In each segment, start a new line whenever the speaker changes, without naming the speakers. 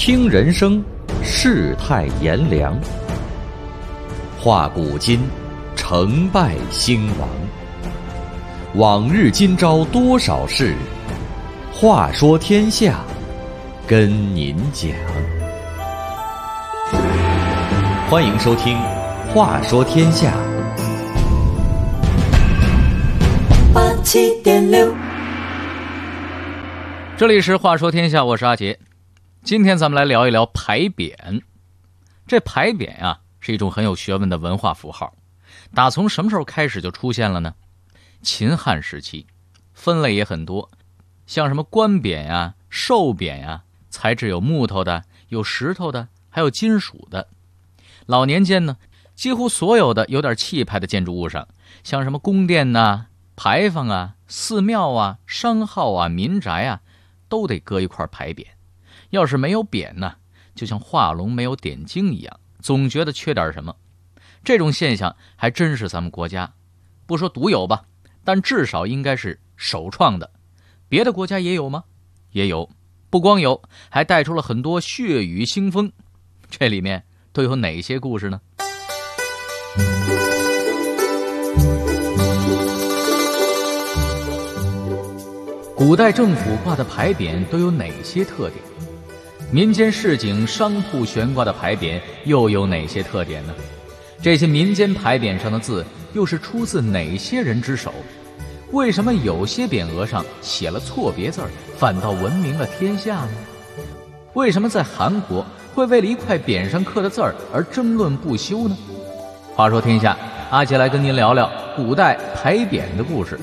听人生，世态炎凉，话古今，成败兴亡。往日今朝多少事，话说天下，跟您讲。欢迎收听《话说天下》
87.6，
这里是《话说天下》，我是阿杰。今天咱们来聊一聊牌匾。这牌匾啊，是一种很有学问的文化符号。打从什么时候开始就出现了呢？秦汉时期，分类也很多，像什么官匾呀、寿匾呀，材质有木头的，有石头的，还有金属的。老年间呢，几乎所有的有点气派的建筑物上，像什么宫殿呐、牌坊啊、寺庙啊、商号啊、民宅啊，都得搁一块牌匾。要是没有匾呢，就像画龙没有点睛一样，总觉得缺点什么。这种现象还真是咱们国家，不说独有吧，但至少应该是首创的。别的国家也有吗？也有，不光有，还带出了很多血雨腥风。这里面都有哪些故事呢？古代政府挂的牌匾都有哪些特点？民间市井商铺悬挂的牌匾又有哪些特点呢？这些民间牌匾上的字又是出自哪些人之手？为什么有些匾额上写了错别字，反倒闻名了天下呢？为什么在韩国会为了一块匾上刻的字而争论不休呢？话说天下，阿杰来跟您聊聊古代牌匾的故事。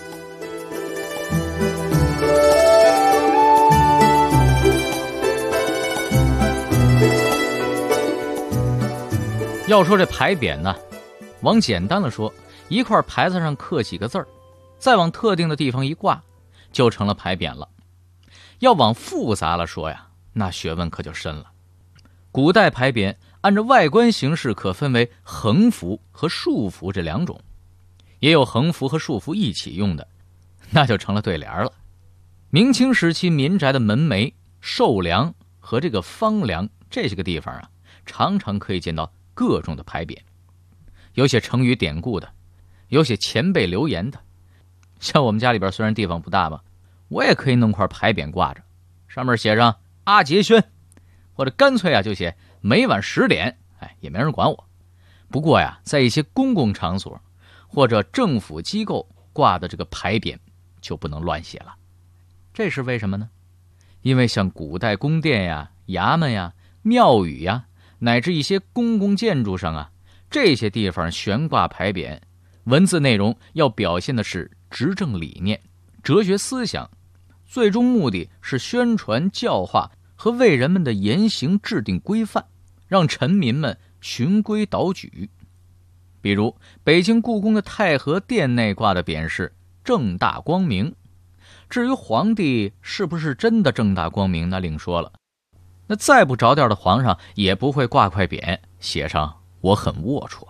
要说这牌匾呢，往简单了说，一块牌子上刻几个字儿，再往特定的地方一挂，就成了牌匾了。要往复杂了说呀，那学问可就深了。古代牌匾按照外观形式可分为横幅和竖幅这两种，也有横幅和竖幅一起用的，那就成了对联了。明清时期民宅的门楣、寿梁和这个方梁这些个地方啊，常常可以见到各种的牌匾，有写成语典故的，有写前辈留言的。像我们家里边虽然地方不大吧，我也可以弄块牌匾挂着，上面写上阿杰轩，或者干脆啊就写每晚10点，也没人管我。不过呀，在一些公共场所或者政府机构挂的这个牌匾就不能乱写了。这是为什么呢？因为像古代宫殿呀、衙门呀、庙宇呀，乃至一些公共建筑上啊，这些地方悬挂牌匾，文字内容要表现的是执政理念、哲学思想，最终目的是宣传教化和为人们的言行制定规范，让臣民们循规蹈矩。比如北京故宫的太和殿内挂的匾是正大光明，至于皇帝是不是真的正大光明，那另说了。那再不着调的皇上也不会挂块匾写上我很龌龊。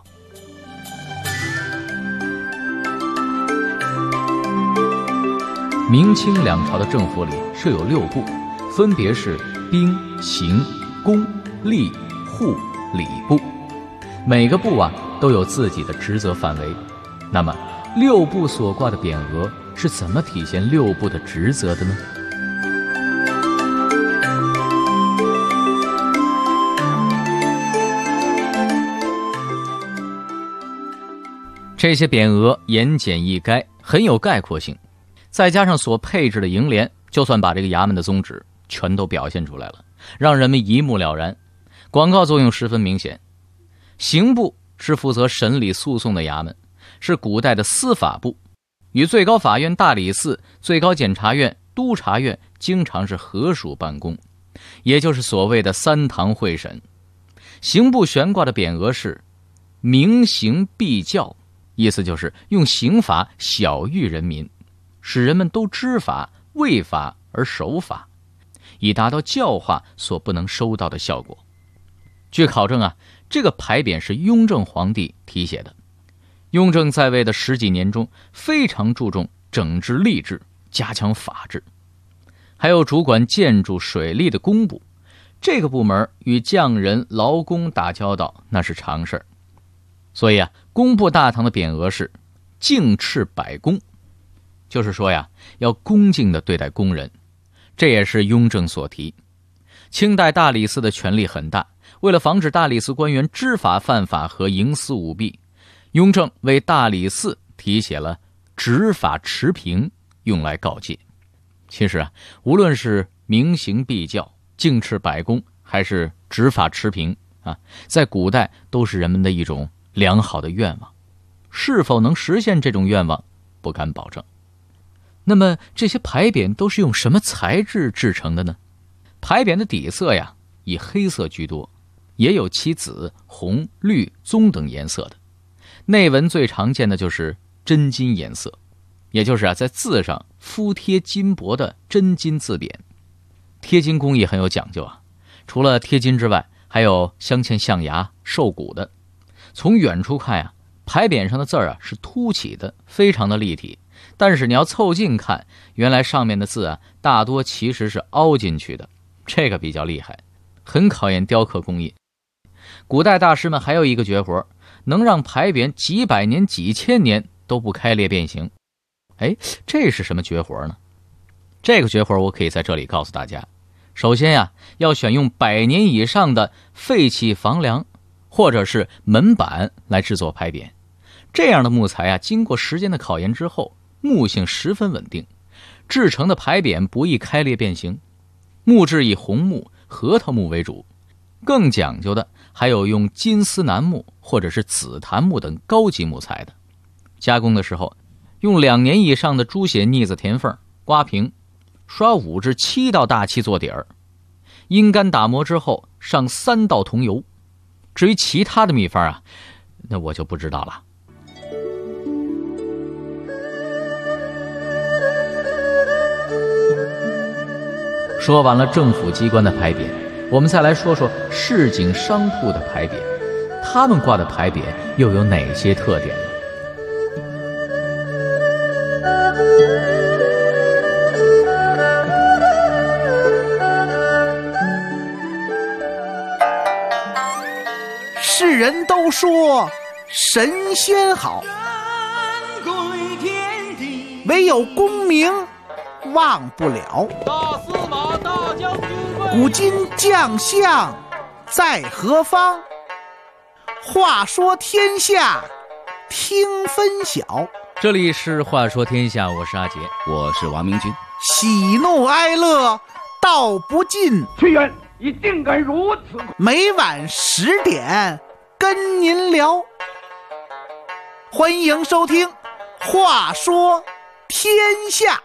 明清两朝的政府里设有6部，分别是兵、刑、工、吏、户、礼部。每个部啊都有自己的职责范围。那么6部所挂的匾额是怎么体现6部的职责的呢？这些匾额言简意赅，很有概括性，再加上所配置的楹联，就算把这个衙门的宗旨全都表现出来了，让人们一目了然，广告作用十分明显。刑部是负责审理诉讼的衙门，是古代的司法部，与最高法院、大理寺、最高检察院、督察院经常是合署办公，也就是所谓的3堂会审。刑部悬挂的匾额是明刑必教，意思就是用刑法晓谕人民，使人们都知法、畏法而守法，以达到教化所不能收到的效果。据考证啊，这个牌匾是雍正皇帝题写的。雍正在位的10几年中，非常注重整治吏治，加强法治。还有主管建筑水利的工部， 这个部门与匠人、劳工打交道那是常事儿。所以啊，工部大堂的匾额是敬斥百工，就是说呀，要恭敬地对待工人。这也是雍正所提。清代大理寺的权力很大，为了防止大理寺官员知法犯法和营私舞弊，雍正为大理寺题写了执法持平，用来告诫。其实啊，无论是明刑必教、敬斥百工，还是执法持平啊，在古代都是人们的一种良好的愿望。是否能实现这种愿望，不敢保证。那么这些牌匾都是用什么材质制成的呢？牌匾的底色呀，以黑色居多，也有漆紫、红、绿、棕等颜色的。内文最常见的就是真金颜色，也就是啊，在字上敷贴金箔的真金字匾。贴金工艺很有讲究啊，除了贴金之外，还有镶嵌象牙、兽骨的。从远处看呀，牌匾上的字啊是凸起的，非常的立体。但是你要凑近看，原来上面的字啊，大多其实是凹进去的，这个比较厉害，很考验雕刻工艺。古代大师们还有一个绝活，能让牌匾几百年、几千年都不开裂变形。这是什么绝活呢？这个绝活我可以在这里告诉大家。首先呀，要选用100年以上的废弃房梁或者是门板来制作牌匾。这样的木材啊，经过时间的考验之后，木性十分稳定，制成的牌匾不易开裂变形。木质以红木、核桃木为主，更讲究的还有用金丝楠木或者是紫檀木等高级木材的。加工的时候，用2年以上的猪血腻子填缝，刮平，刷5至7道大漆做底儿，阴干打磨之后上3道桐油。至于其他的秘方啊，那我就不知道了。说完了政府机关的牌匾，我们再来说说市井商铺的牌匾，他们挂的牌匾又有哪些特点呢？
世人都说神仙好，唯有功名忘不了。
大司马、大将军贵，
古今将相在何方？话说天下听分晓。
这里是话说天下，我是阿杰，
我是王明君。
喜怒哀乐道不尽，
屈原你竟敢如此！
每晚10点跟您聊。欢迎收听话说天下。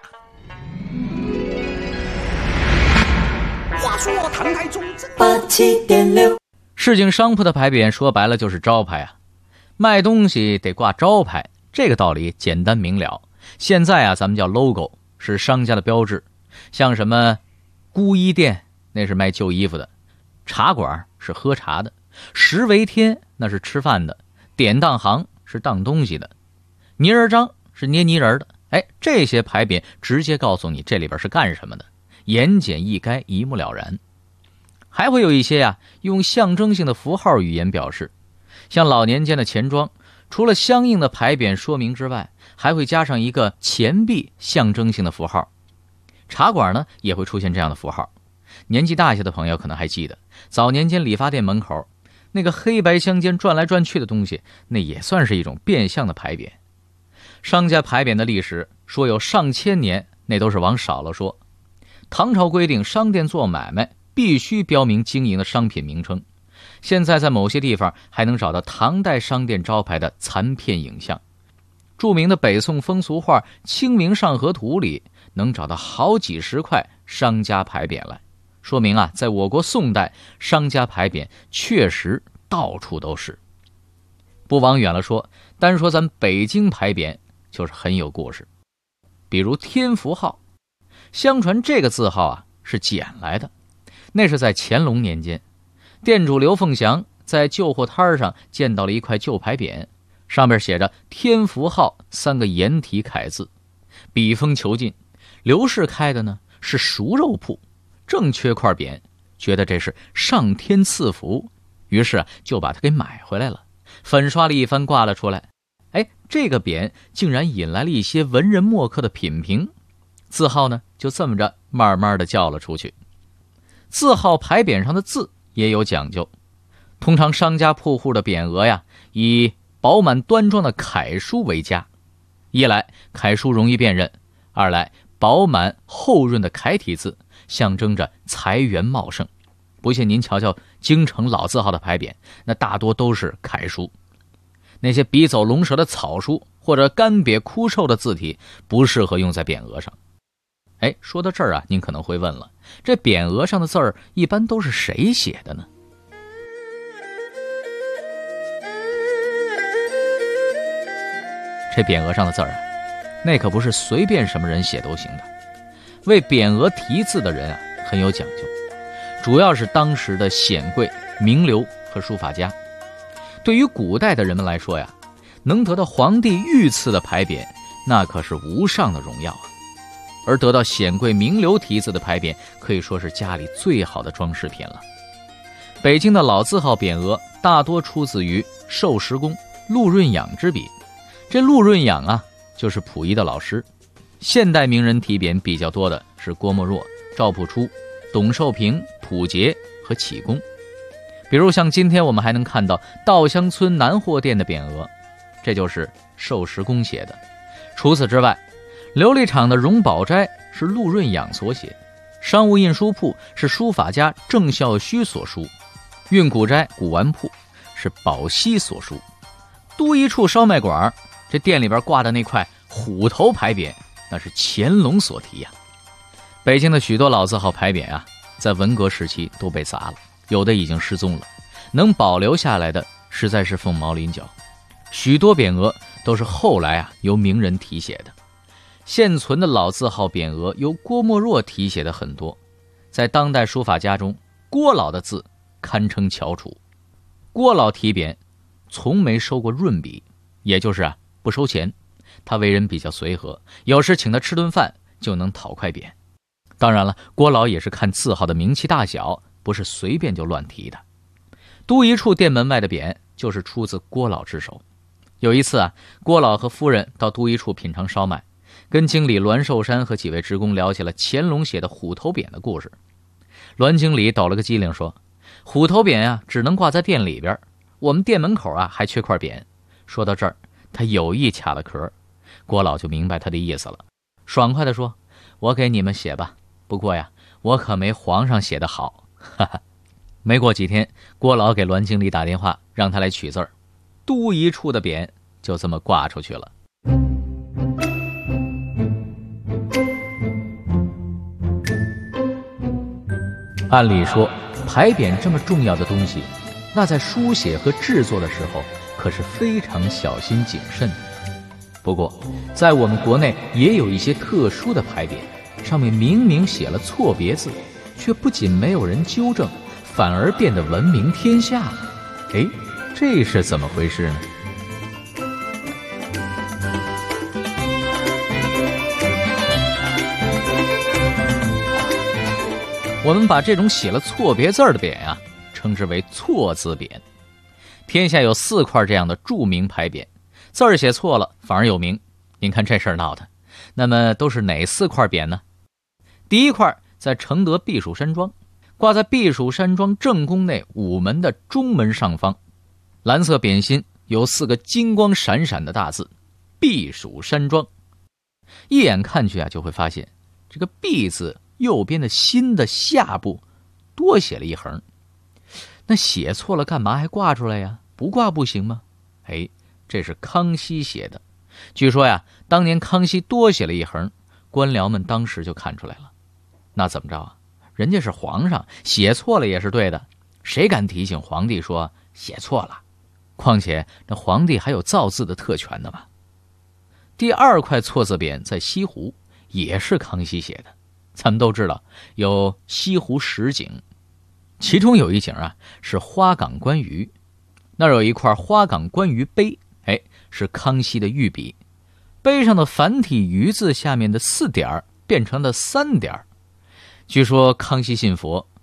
话说唐太宗
87.6，
市井商铺的牌匾说白了就是招牌啊，卖东西得挂招牌，这个道理简单明了。现在啊，咱们叫 logo， 是商家的标志。像什么孤衣店，那是卖旧衣服的；茶馆是喝茶的；食为天，那是吃饭的；典当行是当东西的；泥人张是捏泥人的。这些牌匾直接告诉你这里边是干什么的，言简意赅，一目了然。还会有一些呀，用象征性的符号语言表示，像老年间的钱庄，除了相应的牌匾说明之外，还会加上一个钱币象征性的符号。茶馆呢，也会出现这样的符号。年纪大些的朋友可能还记得，早年间理发店门口那个黑白相间转来转去的东西，那也算是一种变相的牌匾。商家牌匾的历史说有上千年，那都是往少了说。唐朝规定商店做买卖必须标明经营的商品名称，现在在某些地方还能找到唐代商店招牌的残片影像。著名的北宋风俗画《清明上河图》里能找到好几10块商家牌匾来，说明啊，在我国宋代商家牌匾确实到处都是。不往远了说，单说咱北京牌匾就是很有故事。比如天福号，相传这个字号啊是捡来的，那是在乾隆年间，店主刘凤祥在旧货摊上见到了一块旧牌匾，上面写着天福号3个颜体楷字，笔锋遒劲。刘氏开的呢是熟肉铺，正缺块匾， 觉得这是上天赐福，于是就把它给买回来了，粉刷了一番挂了出来。这个匾竟然引来了一些文人墨客的品评，字号呢就这么着慢慢的叫了出去。字号牌匾上的字也有讲究，通常商家铺户的匾额呀，以饱满端庄的楷书为佳。一来楷书容易辨认，二来饱满厚润的楷体字象征着财源茂盛。不信您瞧瞧京城老字号的牌匾，那大多都是楷书。那些笔走龙蛇的草书或者干瘪枯瘦的字体不适合用在匾额上。说到这儿啊，您可能会问了，这匾额上的字儿一般都是谁写的呢？这匾额上的字儿啊，那可不是随便什么人写都行的。为匾额题字的人啊，很有讲究，主要是当时的显贵、名流和书法家。对于古代的人们来说呀，能得到皇帝御赐的牌匾，那可是无上的荣耀啊。而得到显贵名流题字的牌匾，可以说是家里最好的装饰品了。北京的老字号匾额大多出自于寿石公陆润养之笔。这陆润养啊，就是溥仪的老师。现代名人题匾比较多的是郭沫若、赵朴初、董寿平、溥杰和启功。比如像今天我们还能看到稻香村南货店的匾额，这就是寿石公写的。除此之外，琉璃厂的荣宝斋是陆润养所写，商务印书铺是书法家郑孝胥所书，运古斋古玩铺是宝熙所书，都一处烧麦馆这店里边挂的那块虎头牌匾，那是乾隆所题呀。北京的许多老字号牌匾啊，在文革时期都被砸了，有的已经失踪了，能保留下来的实在是凤毛麟角。许多匾额都是后来啊由名人题写的。现存的老字号匾额由郭沫若题写的很多，在当代书法家中，郭老的字堪称翘楚。郭老题匾从没收过润笔，也就是不收钱。他为人比较随和，有时请他吃顿饭就能讨块匾。当然了，郭老也是看字号的名气大小，不是随便就乱题的。都一处店门外的匾就是出自郭老之手。有一次郭老和夫人到都一处品尝烧麦，跟经理栾寿山和几位职工聊起了乾隆写的虎头匾的故事。栾经理抖了个机灵说，虎头匾只能挂在店里边，我们店门口还缺块匾。说到这儿，他有意卡了壳，郭老就明白他的意思了，爽快地说，我给你们写吧，不过我可没皇上写的好。哈哈。没过几天，郭老给栾经理打电话，让他来取字儿，都一处的匾就这么挂出去了。按理说，牌匾这么重要的东西，那在书写和制作的时候可是非常小心谨慎的。不过在我们国内也有一些特殊的牌匾，上面明明写了错别字，却不仅没有人纠正，反而变得闻名天下。这是怎么回事呢？我们把这种写了错别字的匾称之为错字匾。天下有4块这样的著名牌匾，字儿写错了反而有名。您看这事儿闹的，那么都是哪4块匾呢？第一块在承德避暑山庄，挂在避暑山庄正宫内午门的中门上方，蓝色匾心有4个金光闪闪的大字，避暑山庄。一眼看去就会发现这个避字右边的心的下部多写了一横，那写错了干嘛还挂出来呀？不挂不行吗？这是康熙写的。据说当年康熙多写了一横，官僚们当时就看出来了。那怎么着人家是皇上，写错了也是对的，谁敢提醒皇帝说写错了？况且那皇帝还有造字的特权的嘛。第2块错字匾在西湖，也是康熙写的。咱们都知道有西湖10景，其中有一景是花岗观鱼，那儿有一块花岗观鱼碑，是康熙的御笔，碑上的繁体鱼字下面的4点变成了3点。据说康熙信佛，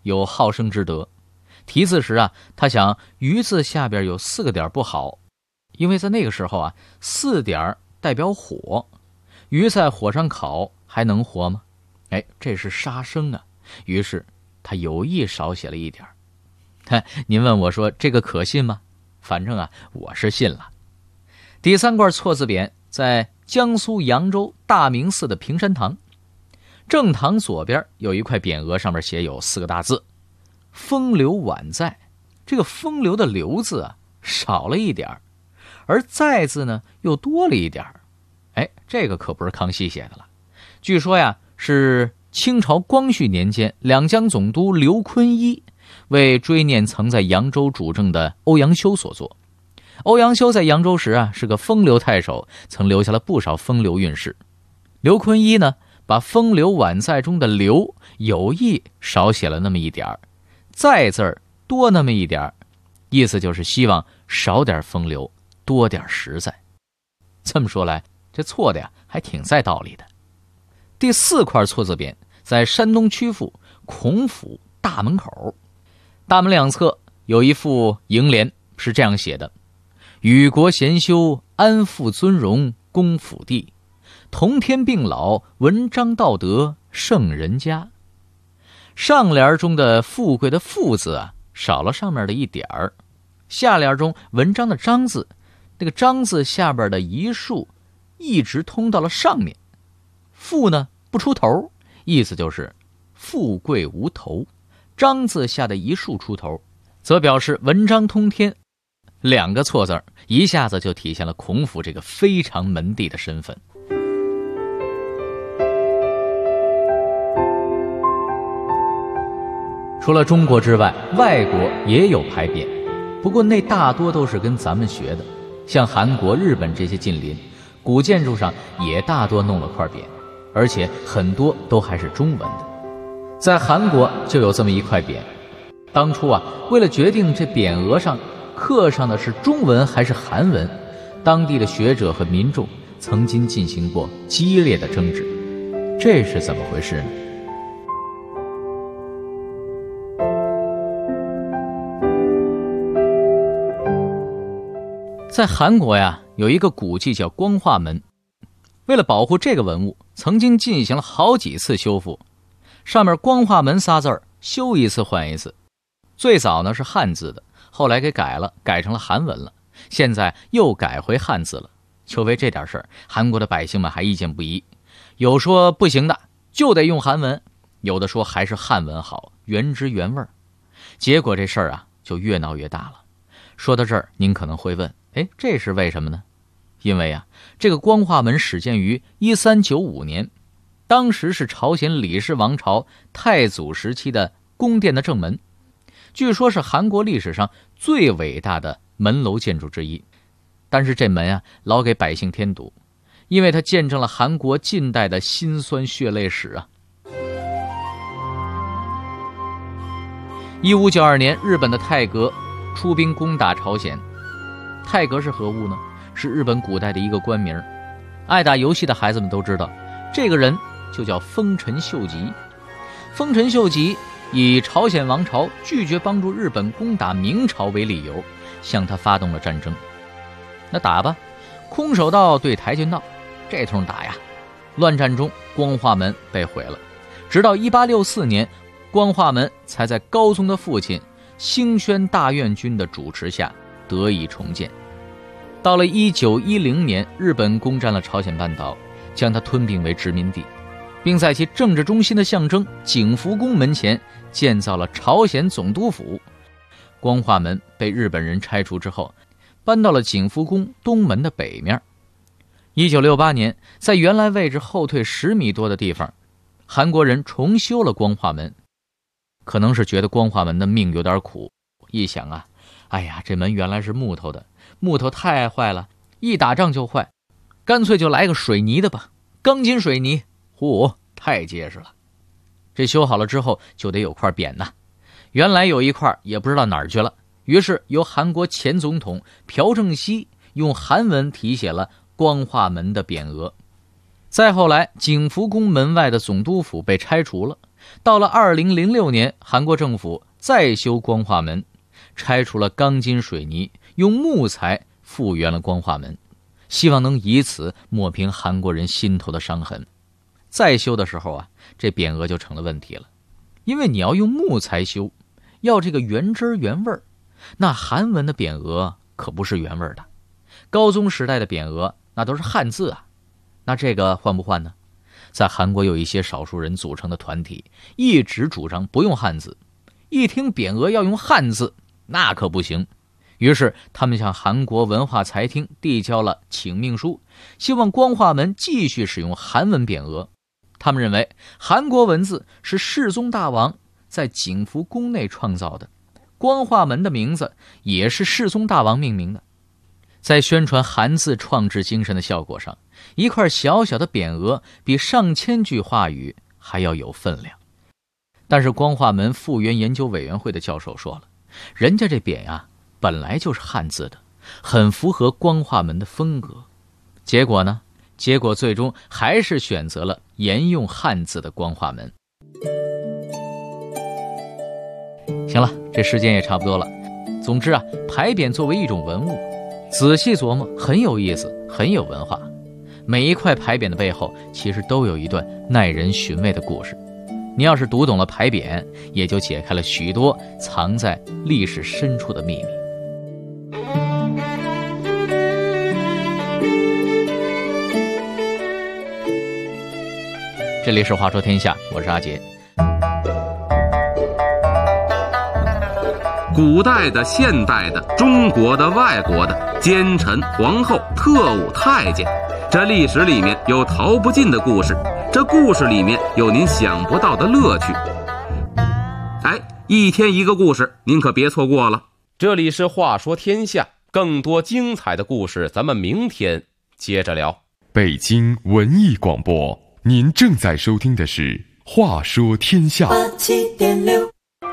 有好生之德。题字时啊，他想鱼字下边有4个点不好，因为在那个时候啊，4点代表火，鱼在火上烤还能活吗？这是杀生啊。于是他有意少写了1点。您问我说这个可信吗？反正啊，我是信了。第3块错字匾在江苏扬州大明寺的平山堂，正堂左边有一块匾额，上面写有4个大字风流宛在。这个风流的流字啊少了1点，而在字呢又多了1点。这个可不是康熙写的了，据说呀是清朝光绪年间两江总督刘坤一为追念曾在扬州主政的欧阳修所作。欧阳修在扬州时啊是个风流太守，曾留下了不少风流韵事。刘坤一呢把风流宛在中的流有意少写了那么1点，在字儿多那么1点，意思就是希望少点风流，多点实在。这么说来，这错的呀还挺在道理的。第4块错字匾在山东曲阜孔府大门口，大门两侧有一副楹联，是这样写的：与国贤修，安富尊荣，公府地，同天并老，文章道德，圣人家。上联中的富贵的富字啊少了上面的1点，下联中文章的章字，那个章字下边的一竖一直通到了上面。富呢不出头，意思就是富贵无头，章字下的一竖出头，则表示文章通天。2个错字一下子就体现了孔府这个非常门第的身份。除了中国之外，外国也有牌匾，不过那大多都是跟咱们学的，像韩国、日本这些近邻，古建筑上也大多弄了块匾，而且很多都还是中文的。在韩国就有这么一块匾，当初啊，为了决定这匾额上刻上的是中文还是韩文，当地的学者和民众曾经进行过激烈的争执。这是怎么回事呢？在韩国呀，有一个古迹叫光化门，为了保护这个文物，曾经进行了好几次修复。上面光化门仨字儿修一次换一次，最早呢是汉字的，后来给改了，改成了韩文了，现在又改回汉字了。就为这点事儿，韩国的百姓们还意见不一，有说不行的，就得用韩文，有的说还是汉文好，原汁原味。结果这事儿啊就越闹越大了。说到这儿，您可能会问，这是为什么呢？因为啊，这个光化门始建于1395年，当时是朝鲜李氏王朝太祖时期的宫殿的正门，据说是韩国历史上最伟大的门楼建筑之一。但是这门啊，老给百姓添堵，因为它见证了韩国近代的辛酸血泪史啊。1592年，日本的泰阁出兵攻打朝鲜。泰阁是何物呢？是日本古代的一个官名。爱打游戏的孩子们都知道，这个人就叫丰臣秀吉。丰臣秀吉以朝鲜王朝拒绝帮助日本攻打明朝为理由，向他发动了战争。那打吧，空手道对跆拳道，这通打呀。乱战中，光化门被毁了。直到1864年，光化门才在高宗的父亲兴宣大院军的主持下得以重建。到了1910年，日本攻占了朝鲜半岛，将它吞并为殖民地，并在其政治中心的象征景福宫门前建造了朝鲜总督府。光化门被日本人拆除之后，搬到了景福宫东门的北面。1968年，在原来位置后退10米多的地方，韩国人重修了光化门。可能是觉得光化门的命有点苦，一想啊，这门原来是木头的，木头太坏了，一打仗就坏，干脆就来个水泥的吧，钢筋水泥，太结实了。这修好了之后就得有块匾呐，原来有一块也不知道哪儿去了，于是由韩国前总统朴正熙用韩文题写了光化门的匾额。再后来，景福宫门外的总督府被拆除了， 到了2006年，韩国政府再修光化门，拆除了钢筋水泥，用木材复原了光化门，希望能以此抹平韩国人心头的伤痕。再修的时候啊，这匾额就成了问题了，因为你要用木材修，要这个原汁原味儿，那韩文的匾额可不是原味的。高宗时代的匾额那都是汉字啊，那这个换不换呢？在韩国有一些少数人组成的团体，一直主张不用汉字，一听匾额要用汉字，那可不行。于是他们向韩国文化财厅递交了请命书，希望光化门继续使用韩文匾额。他们认为韩国文字是世宗大王在景福宫内创造的，光化门的名字也是世宗大王命名的。在宣传韩字创制精神的效果上，一块小小的匾额比上千句话语还要有分量。但是光化门复原研究委员会的教授说了，人家这匾啊本来就是汉字的，很符合光化门的风格。结果呢？结果最终还是选择了沿用汉字的光化门。行了，这时间也差不多了。总之啊，牌匾作为一种文物，仔细琢磨很有意思，很有文化。每一块牌匾的背后其实都有一段耐人寻味的故事。你要是读懂了牌匾，也就解开了许多藏在历史深处的秘密。这里是话说天下，我是阿杰。
古代的、现代的、中国的、外国的，奸臣、皇后、特务、太监，这历史里面有逃不尽的故事，这故事里面有您想不到的乐趣。哎，一天一个故事，您可别错过了。这里是话说天下，更多精彩的故事咱们明天接着聊。
北京文艺广播，您正在收听的是《话说天下》。
87.6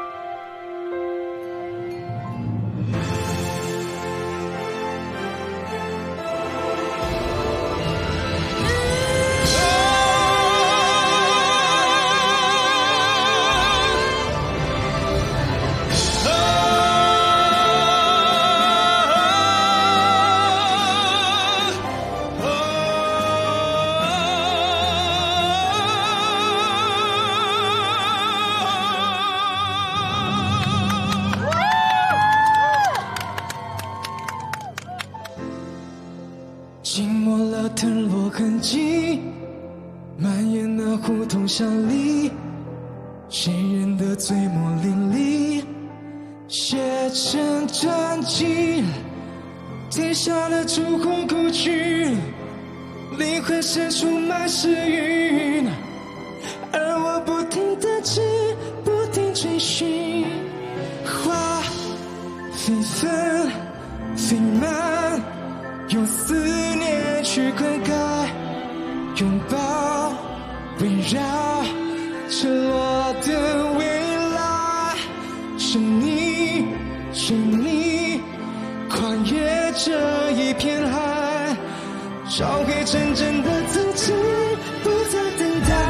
静默了腾落痕迹，蔓延那胡同巷里，谁人的嘴沫淋漓，写成传奇，贴下了烛火故去，灵魂深处满是云，而我不停地追，不停追寻，花飞纷飞满，用思念去灌溉，拥抱围绕赤裸的未来，是你是你跨越这一片海，找回真正的自己，不再等待，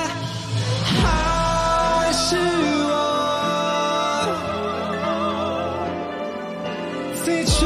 还是我最初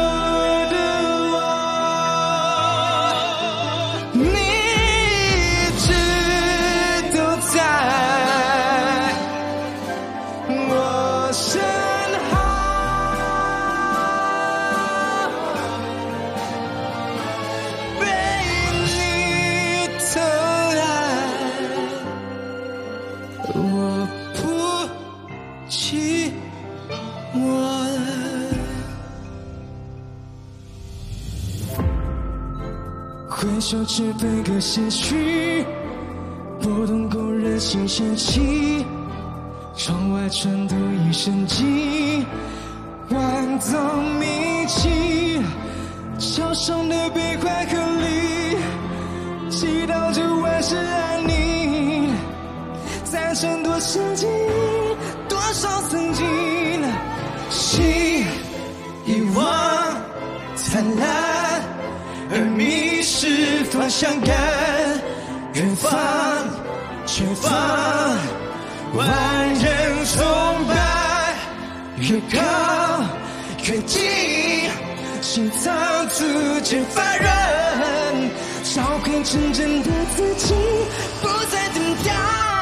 挥手只分个先去，拨动勾人心弦起，窗外传读一声寂，万藏迷迹，桥上的悲欢和离，祈祷着万事安宁，再争多少经，多少曾经，心遗忘灿烂，而迷失方向感，远方前方万人崇拜，越靠越近，心脏逐渐发热，找回真正的自己，不再等待。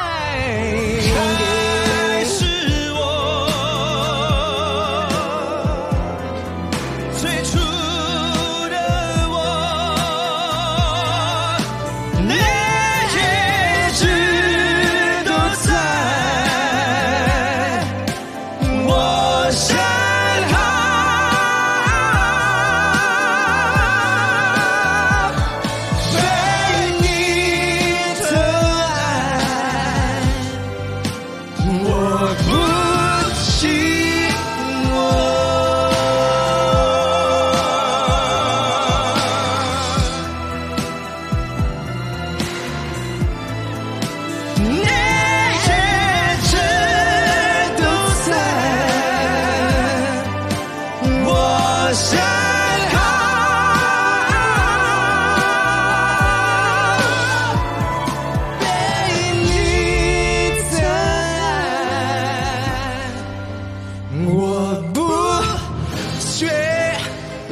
还是我最初的我，那些事都在我身后，被你的爱，我不寂寞。那些事都在我身后，被你的爱，我不缺了。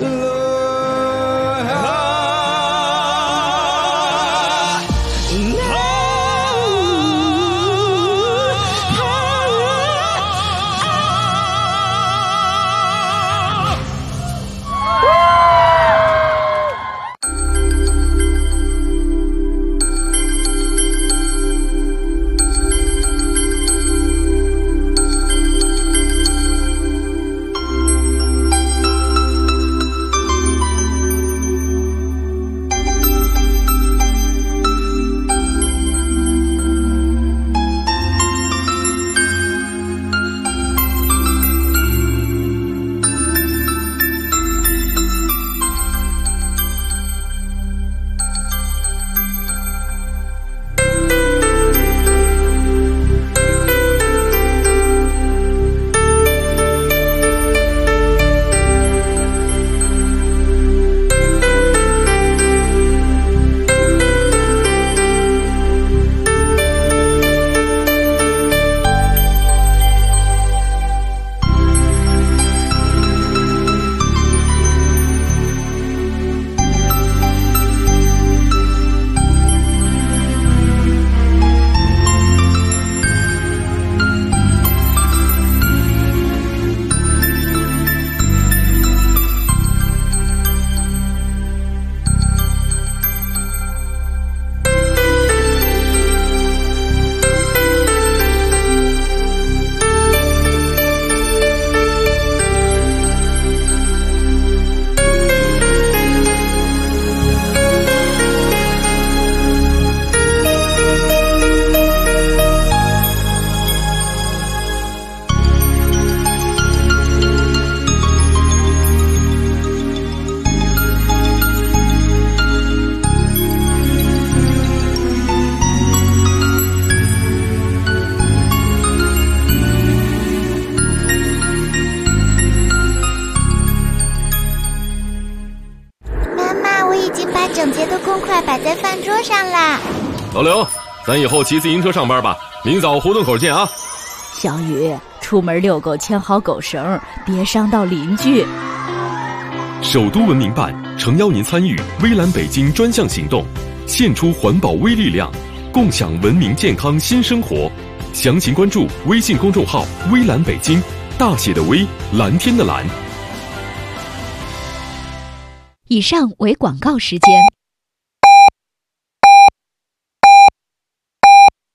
整洁的公筷摆在饭桌上啦。
老刘，咱以后骑自行车上班吧，明早胡同口见啊。
小雨，出门遛狗牵好狗绳，别伤到邻居。
首都文明办诚邀您参与微蓝北京专项行动，献出环保微力量，共享文明健康新生活。详情关注微信公众号“微蓝北京”，大写的微，蓝天的蓝。
以上为广告时间。